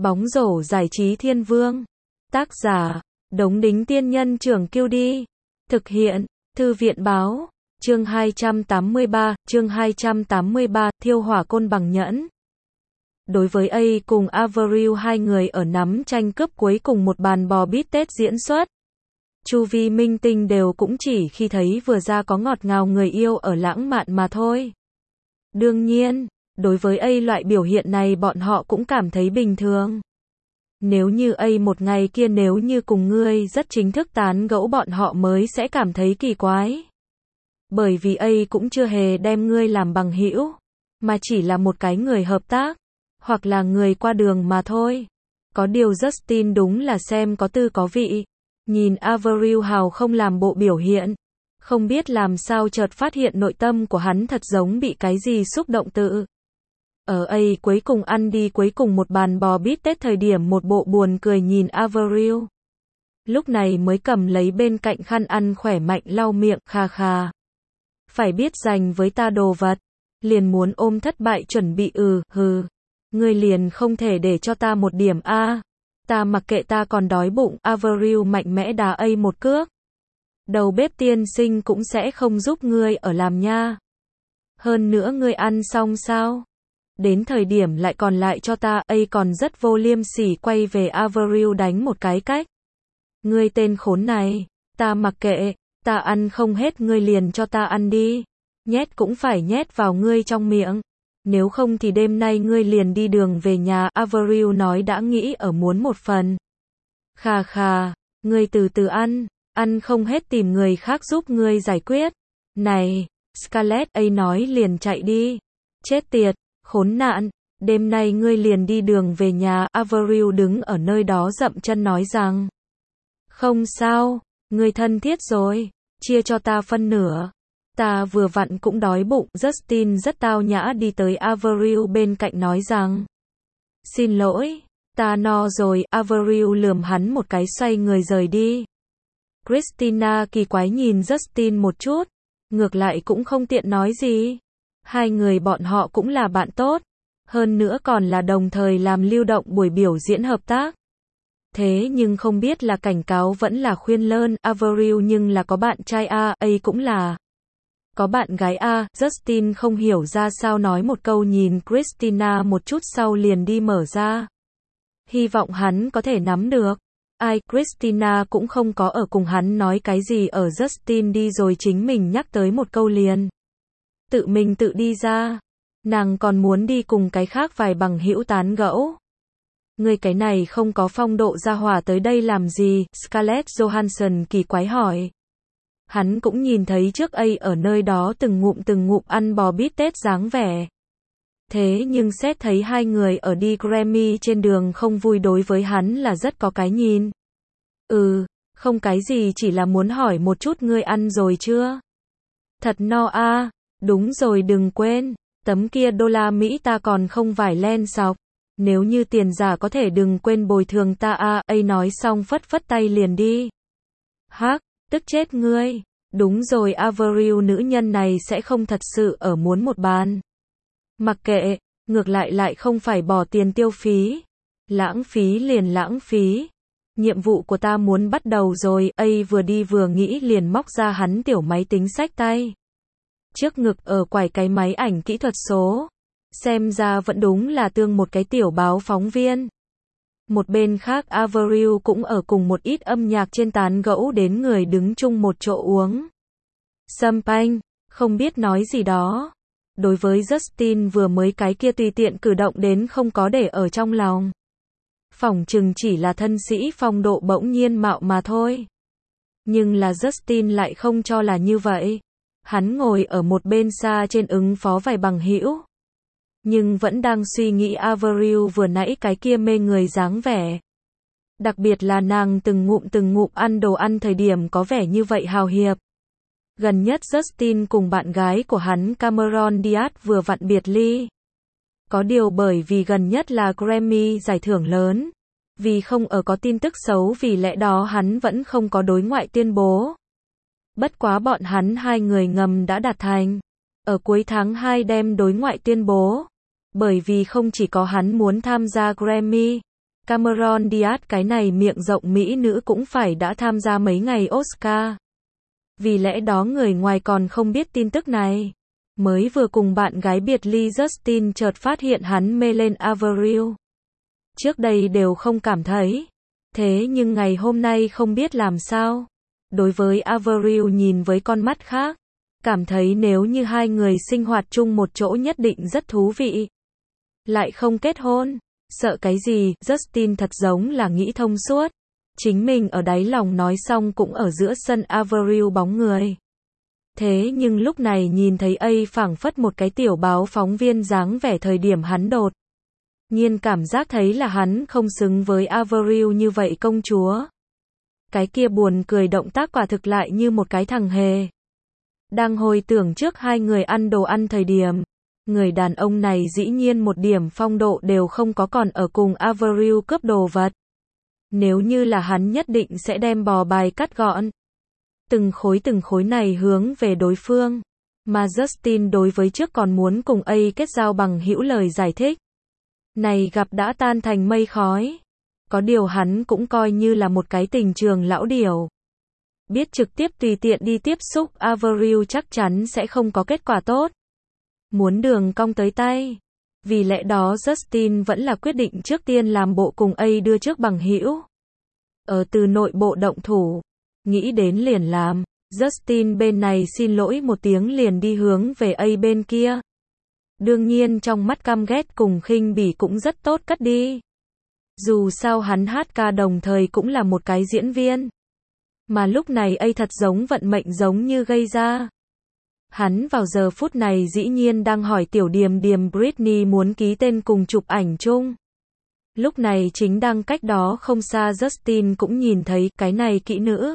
Bóng rổ giải trí thiên vương. Tác giả, Đống Đính Tiên Nhân Trưởng Kiêu Đi. Thực hiện, Thư viện Báo. Chương 283, Thiêu hỏa côn bằng nhẫn. Đối với A cùng Avril, hai người ở nắm tranh cướp cuối cùng một bàn bò bít tết diễn xuất. Chu vi minh tinh đều cũng chỉ khi thấy vừa ra có ngọt ngào người yêu ở lãng mạn mà thôi. Đương nhiên, đối với A loại biểu hiện này bọn họ cũng cảm thấy bình thường. Nếu như A một ngày kia nếu như cùng ngươi rất chính thức tán gẫu bọn họ mới sẽ cảm thấy kỳ quái. Bởi vì A cũng chưa hề đem ngươi làm bằng hữu, mà chỉ là một cái người hợp tác, hoặc là người qua đường mà thôi. Có điều Justin đúng là xem có tư có vị. Nhìn Avril hào không làm bộ biểu hiện, không biết làm sao chợt phát hiện nội tâm của hắn thật giống bị cái gì xúc động tự. Ở A cuối cùng ăn đi cuối cùng một bàn bò bít tết thời điểm một bộ buồn cười nhìn Avril. Lúc này mới cầm lấy bên cạnh khăn ăn khỏe mạnh lau miệng, kha kha. Phải biết dành với ta đồ vật, liền muốn ôm thất bại chuẩn bị ngươi liền không thể để cho ta một điểm a? Ta mặc kệ, ta còn đói bụng. Avril mạnh mẽ đá A một cước. Đầu bếp tiên sinh cũng sẽ không giúp ngươi ở làm nha. Hơn nữa ngươi ăn xong sao? Đến thời điểm lại còn lại cho ta. A còn rất vô liêm sỉ quay về Avril đánh một cái cách. Ngươi tên khốn này, ta mặc kệ, ta ăn không hết ngươi liền cho ta ăn đi. Nhét cũng phải nhét vào ngươi trong miệng. Nếu không thì đêm nay ngươi liền đi đường về nhà. Avril nói đã nghĩ ở muốn một phần. Khà khà, ngươi từ từ ăn không hết tìm người khác giúp ngươi giải quyết. Này, Scarlett, A nói liền chạy đi. Chết tiệt, khốn nạn, đêm nay ngươi liền đi đường về nhà. Avril đứng ở nơi đó dậm chân nói rằng. Không sao, ngươi thân thiết rồi, chia cho ta phân nửa. Ta vừa vặn cũng đói bụng. Justin rất tao nhã đi tới Avril bên cạnh nói rằng. Xin lỗi, ta no rồi. Avril lườm hắn một cái xoay người rời đi. Christina kỳ quái nhìn Justin một chút, ngược lại cũng không tiện nói gì. Hai người bọn họ cũng là bạn tốt, hơn nữa còn là đồng thời làm lưu động buổi biểu diễn hợp tác. Thế nhưng không biết là cảnh cáo vẫn là khuyên lơn. Avril nhưng là có bạn trai A cũng là có bạn gái A. Justin không hiểu ra sao nói một câu nhìn Christina một chút sau liền đi mở ra. Hy vọng hắn có thể nắm được. Christina cũng không có ở cùng hắn nói cái gì. Ở Justin đi rồi chính mình nhắc tới một câu liền. Tự mình tự đi ra. Nàng còn muốn đi cùng cái khác vài bằng hữu tán gẫu. Ngươi cái này không có phong độ ra hỏa tới đây làm gì? Scarlett Johansson kỳ quái hỏi. Hắn cũng nhìn thấy trước A ở nơi đó từng ngụm ăn bò bít tết dáng vẻ. Thế nhưng xét thấy hai người ở đi Grammy trên đường không vui đối với hắn là rất có cái nhìn. Không cái gì, chỉ là muốn hỏi một chút ngươi ăn rồi chưa? Thật no a? Đúng rồi, đừng quên, tấm kia đô la Mỹ ta còn không vải len sọc. Nếu như tiền giả có thể đừng quên bồi thường ta a. A nói xong phất phất tay liền đi. Hắc, tức chết ngươi. Đúng rồi, Avril nữ nhân này sẽ không thật sự ở muốn một bàn. Mặc kệ, ngược lại không phải bỏ tiền tiêu phí. Lãng phí liền lãng phí. Nhiệm vụ của ta muốn bắt đầu rồi. A vừa đi vừa nghĩ liền móc ra hắn tiểu máy tính xách tay. Trước ngực ở quải cái máy ảnh kỹ thuật số. Xem ra vẫn đúng là tương một cái tiểu báo phóng viên. Một bên khác Avril cũng ở cùng một ít âm nhạc trên tán gẫu đến người đứng chung một chỗ uống champagne, không biết nói gì đó. Đối với Justin vừa mới cái kia tùy tiện cử động đến không có để ở trong lòng. Phỏng chừng chỉ là thân sĩ phong độ bỗng nhiên mạo mà thôi. Nhưng là Justin lại không cho là như vậy. Hắn ngồi ở một bên xa trên ứng phó vài bằng hữu. Nhưng vẫn đang suy nghĩ Avril vừa nãy cái kia mê người dáng vẻ. Đặc biệt là nàng từng ngụm ăn đồ ăn thời điểm có vẻ như vậy hào hiệp. Gần nhất Justin cùng bạn gái của hắn Cameron Diaz vừa vặn biệt ly. Có điều bởi vì gần nhất là Grammy giải thưởng lớn. Vì không ở có tin tức xấu vì lẽ đó hắn vẫn không có đối ngoại tuyên bố. Bất quá bọn hắn hai người ngầm đã đạt thành. Ở cuối tháng 2 đem đối ngoại tuyên bố. Bởi vì không chỉ có hắn muốn tham gia Grammy, Cameron Diaz cái này miệng rộng mỹ nữ cũng phải đã tham gia mấy ngày Oscar. Vì lẽ đó người ngoài còn không biết tin tức này. Mới vừa cùng bạn gái biệt ly Justin chợt phát hiện hắn mê lên Avril. Trước đây đều không cảm thấy. Thế nhưng ngày hôm nay không biết làm sao. Đối với Avril nhìn với con mắt khác. Cảm thấy nếu như hai người sinh hoạt chung một chỗ nhất định rất thú vị. Lại không kết hôn. Sợ cái gì, Justin thật giống là nghĩ thông suốt. Chính mình ở đáy lòng nói xong cũng ở giữa sân Avril bóng người. Thế nhưng lúc này nhìn thấy phảng phất một cái tiểu báo phóng viên dáng vẻ thời điểm hắn đột nhiên cảm giác thấy là hắn không xứng với Avril như vậy công chúa. Cái kia buồn cười động tác quả thực lại như một cái thằng hề. Đang hồi tưởng trước hai người ăn đồ ăn thời điểm, người đàn ông này dĩ nhiên một điểm phong độ đều không có còn ở cùng Avril cướp đồ vật. Nếu như là hắn nhất định sẽ đem bò bài cắt gọn. Từng khối này hướng về đối phương. Mà Justin đối với trước còn muốn cùng kết giao bằng hữu lời giải thích. Này gặp đã tan thành mây khói. Có điều hắn cũng coi như là một cái tình trường lão điểu. Biết trực tiếp tùy tiện đi tiếp xúc Avril chắc chắn sẽ không có kết quả tốt. Muốn đường cong tới tay. Vì lẽ đó Justin vẫn là quyết định trước tiên làm bộ cùng đưa trước bằng hữu. Ở từ nội bộ động thủ. Nghĩ đến liền làm. Justin bên này xin lỗi một tiếng liền đi hướng về bên kia. Đương nhiên trong mắt căm ghét cùng khinh bỉ cũng rất tốt cất đi. Dù sao hắn hát ca đồng thời cũng là một cái diễn viên. Mà lúc này thật giống vận mệnh giống như gây ra. Hắn vào giờ phút này dĩ nhiên đang hỏi tiểu điềm Britney muốn ký tên cùng chụp ảnh chung. Lúc này chính đang cách đó không xa Justin cũng nhìn thấy cái này kỹ nữ.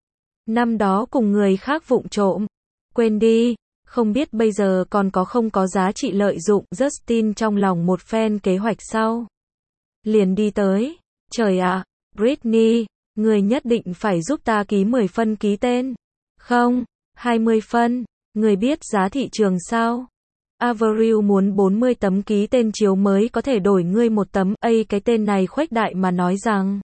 Năm đó cùng người khác vụng trộm. Quên đi, không biết bây giờ còn có không có giá trị lợi dụng. Justin trong lòng một phen kế hoạch sau. Liền đi tới. Trời ạ, Britney, người nhất định phải giúp ta ký 10 phân ký tên. Không, 20 phân. Người biết giá thị trường sao? Avril muốn 40 tấm ký tên chiếu mới có thể đổi ngươi một tấm. Cái tên này khuếch đại mà nói rằng.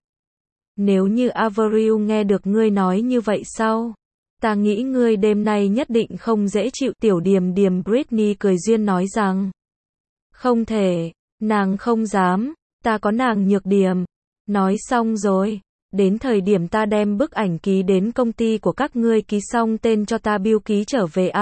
Nếu như Avril nghe được ngươi nói như vậy sao? Ta nghĩ ngươi đêm nay nhất định không dễ chịu. Tiểu điềm Britney cười duyên nói rằng. Không thể, nàng không dám, ta có nàng nhược điểm. Nói xong rồi, đến thời điểm ta đem bức ảnh ký đến công ty của các ngươi ký xong tên cho ta bill ký trở về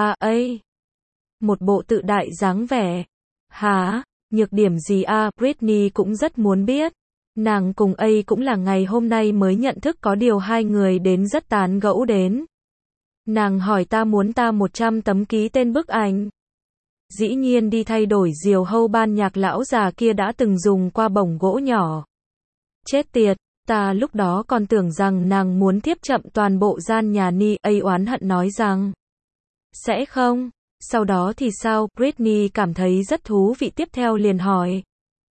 Một bộ tự đại dáng vẻ. Hả? Nhược điểm gì Britney cũng rất muốn biết. Nàng cùng cũng là ngày hôm nay mới nhận thức có điều hai người đến rất tán gẫu đến. Nàng hỏi ta muốn 100 tấm ký tên bức ảnh. Dĩ nhiên đi thay đổi diều hâu ban nhạc lão già kia đã từng dùng qua bổng gỗ nhỏ. Chết tiệt, ta lúc đó còn tưởng rằng nàng muốn tiếp chậm toàn bộ gian nhà ni. Oán hận nói rằng. Sẽ không. Sau đó thì sao? Britney cảm thấy rất thú vị tiếp theo liền hỏi.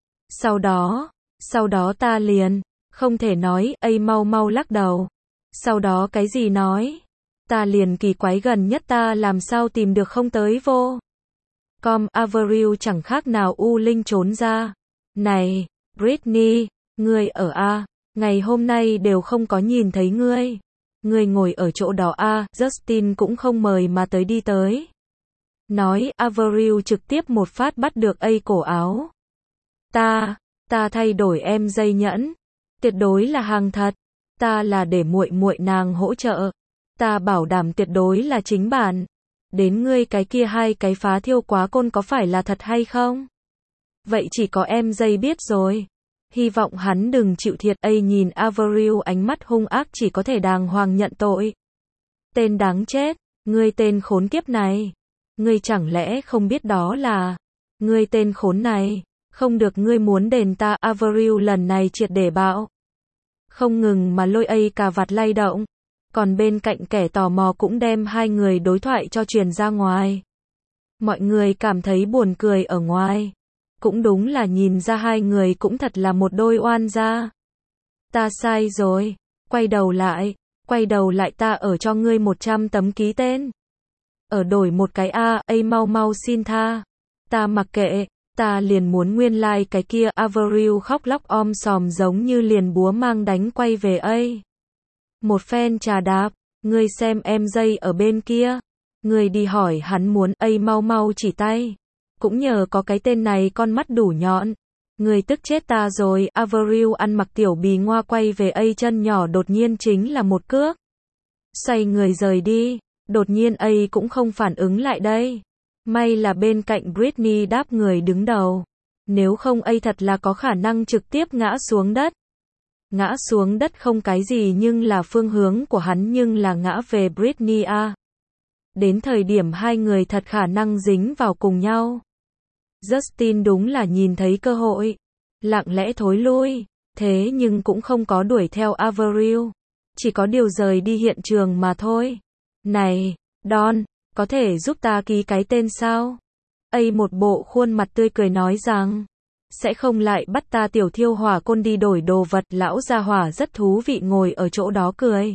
Sau đó ta liền. Không thể nói. Mau lắc đầu. Sau đó cái gì nói? Ta liền kỳ quái gần nhất ta làm sao tìm được không tới vô. Avril chẳng khác nào u linh trốn ra. Này, Britney, ngươi ở ngày hôm nay đều không có nhìn thấy ngươi. Ngươi ngồi ở chỗ đó Justin cũng không mời mà tới đi tới. Nói Avril trực tiếp một phát bắt được cổ áo. Ta thay đổi em dây nhẫn. Tuyệt đối là hàng thật. Ta là để muội nàng hỗ trợ. Ta bảo đảm tuyệt đối là chính bản. Đến ngươi cái kia hai cái phá thiêu quá côn có phải là thật hay không? Vậy chỉ có em dây biết rồi. Hy vọng hắn đừng chịu thiệt. Nhìn Avril ánh mắt hung ác chỉ có thể đàng hoàng nhận tội. Tên đáng chết. Ngươi tên khốn kiếp này. Ngươi chẳng lẽ không biết đó là. Ngươi tên khốn này. Không được ngươi muốn đền ta. Avril lần này triệt để bạo. Không ngừng mà lôi cà vạt lay động. Còn bên cạnh kẻ tò mò cũng đem hai người đối thoại cho truyền ra ngoài. Mọi người cảm thấy buồn cười ở ngoài. Cũng đúng là nhìn ra hai người cũng thật là một đôi oan gia. Ta sai rồi. Quay đầu lại ta ở cho ngươi 100 tấm ký tên. Ở đổi một cái mau xin tha. Ta mặc kệ. Ta liền muốn nguyên lai cái kia, Avril khóc lóc om sòm giống như liền búa mang đánh quay về ấy. Một phen trà đạp, ngươi xem em dây ở bên kia. Ngươi đi hỏi hắn muốn, ấy mau mau chỉ tay. Cũng nhờ có cái tên này con mắt đủ nhọn. Ngươi tức chết ta rồi, Avril ăn mặc tiểu bì ngoa quay về ấy chân nhỏ đột nhiên chính là một cước. Xoay người rời đi, đột nhiên ấy cũng không phản ứng lại đây. May là bên cạnh Britney đáp người đứng đầu. Nếu không ấy thật là có khả năng trực tiếp ngã xuống đất. Ngã xuống đất không cái gì nhưng là phương hướng của hắn nhưng là ngã về Britney à. Đến thời điểm hai người thật khả năng dính vào cùng nhau. Justin đúng là nhìn thấy cơ hội. Lặng lẽ thối lui. Thế nhưng cũng không có đuổi theo Avril. Chỉ có điều rời đi hiện trường mà thôi. Này, Don, có thể giúp ta ký cái tên sao? Ấy một bộ khuôn mặt tươi cười nói rằng, sẽ không lại bắt ta tiểu thiêu hỏa côn đi đổi đồ vật. Lão gia hỏa rất thú vị ngồi ở chỗ đó cười.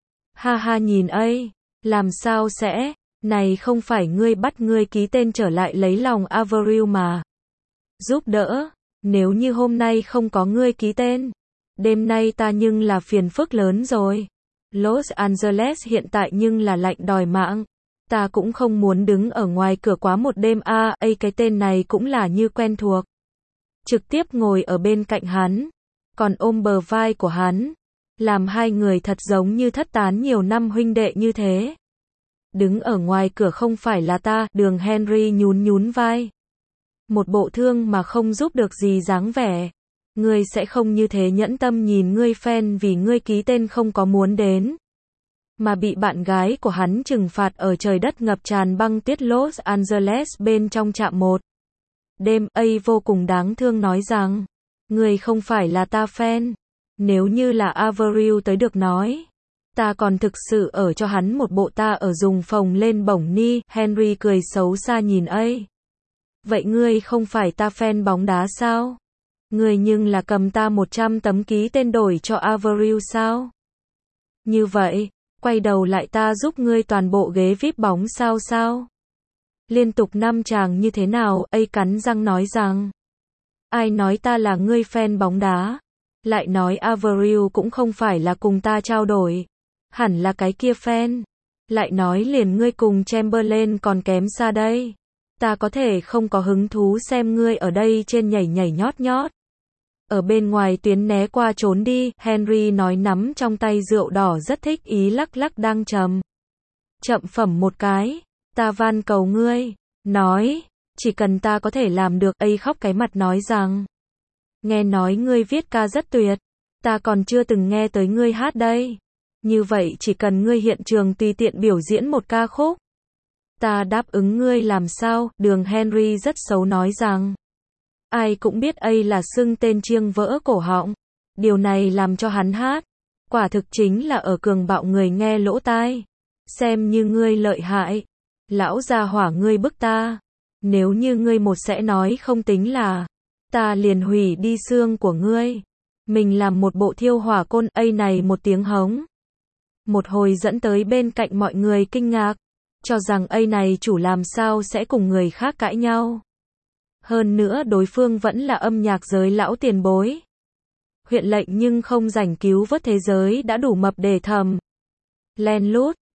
Ha ha nhìn ấy, làm sao sẽ, này không phải ngươi bắt ngươi ký tên trở lại lấy lòng Avril mà. Giúp đỡ, nếu như hôm nay không có ngươi ký tên, đêm nay ta nhưng là phiền phức lớn rồi. Los Angeles hiện tại nhưng là lạnh đòi mạng. Ta cũng không muốn đứng ở ngoài cửa quá một đêm a. Ấy cái tên này cũng là như quen thuộc. Trực tiếp ngồi ở bên cạnh hắn, còn ôm bờ vai của hắn, làm hai người thật giống như thất tán nhiều năm huynh đệ như thế. Đứng ở ngoài cửa không phải là ta, Đường Henry nhún nhún vai. Một bộ thương mà không giúp được gì dáng vẻ. Ngươi sẽ không như thế nhẫn tâm nhìn ngươi fan vì ngươi ký tên không có muốn đến. Mà bị bạn gái của hắn trừng phạt ở trời đất ngập tràn băng tuyết Los Angeles bên trong trạm 1. Đêm, ấy vô cùng đáng thương nói rằng, ngươi không phải là ta fan. Nếu như là Avril tới được nói, ta còn thực sự ở cho hắn một bộ ta ở dùng phồng lên bổng ni. Henry cười xấu xa nhìn ấy. Vậy ngươi không phải ta fan bóng đá sao? Ngươi nhưng là cầm ta 100 tấm ký tên đổi cho Avril sao? Như vậy, quay đầu lại ta giúp ngươi toàn bộ ghế VIP bóng sao? Liên tục 5 chàng như thế nào? Ấy cắn răng nói rằng, ai nói ta là ngươi fan bóng đá? Lại nói Avril cũng không phải là cùng ta trao đổi. Hẳn là cái kia fan. Lại nói liền ngươi cùng Chamberlain còn kém xa đây. Ta có thể không có hứng thú xem ngươi ở đây trên nhảy nhảy nhót nhót. Ở bên ngoài tuyến né qua trốn đi. Henry nói nắm trong tay rượu đỏ rất thích ý lắc lắc đang trầm. Chậm phẩm một cái. Ta van cầu ngươi. Nói. Chỉ cần ta có thể làm được. Ấy khóc cái mặt nói rằng, nghe nói ngươi viết ca rất tuyệt. Ta còn chưa từng nghe tới ngươi hát đây. Như vậy chỉ cần ngươi hiện trường tùy tiện biểu diễn một ca khúc, ta đáp ứng ngươi làm sao? Đường Henry rất xấu nói rằng, ai cũng biết ấy là xưng tên chiêng vỡ cổ họng. Điều này làm cho hắn hát. Quả thực chính là ở cường bạo người nghe lỗ tai. Xem như ngươi lợi hại. Lão già hỏa ngươi bức ta. Nếu như ngươi một sẽ nói không tính là, ta liền hủy đi xương của ngươi. Mình làm một bộ thiêu hỏa côn. Ấy này một tiếng hống. Một hồi dẫn tới bên cạnh mọi người kinh ngạc. Cho rằng ấy này chủ làm sao sẽ cùng người khác cãi nhau. Hơn nữa đối phương vẫn là âm nhạc giới lão tiền bối. Huyện lệnh nhưng không rảnh cứu vớt thế giới đã đủ mập để thầm. Len lút.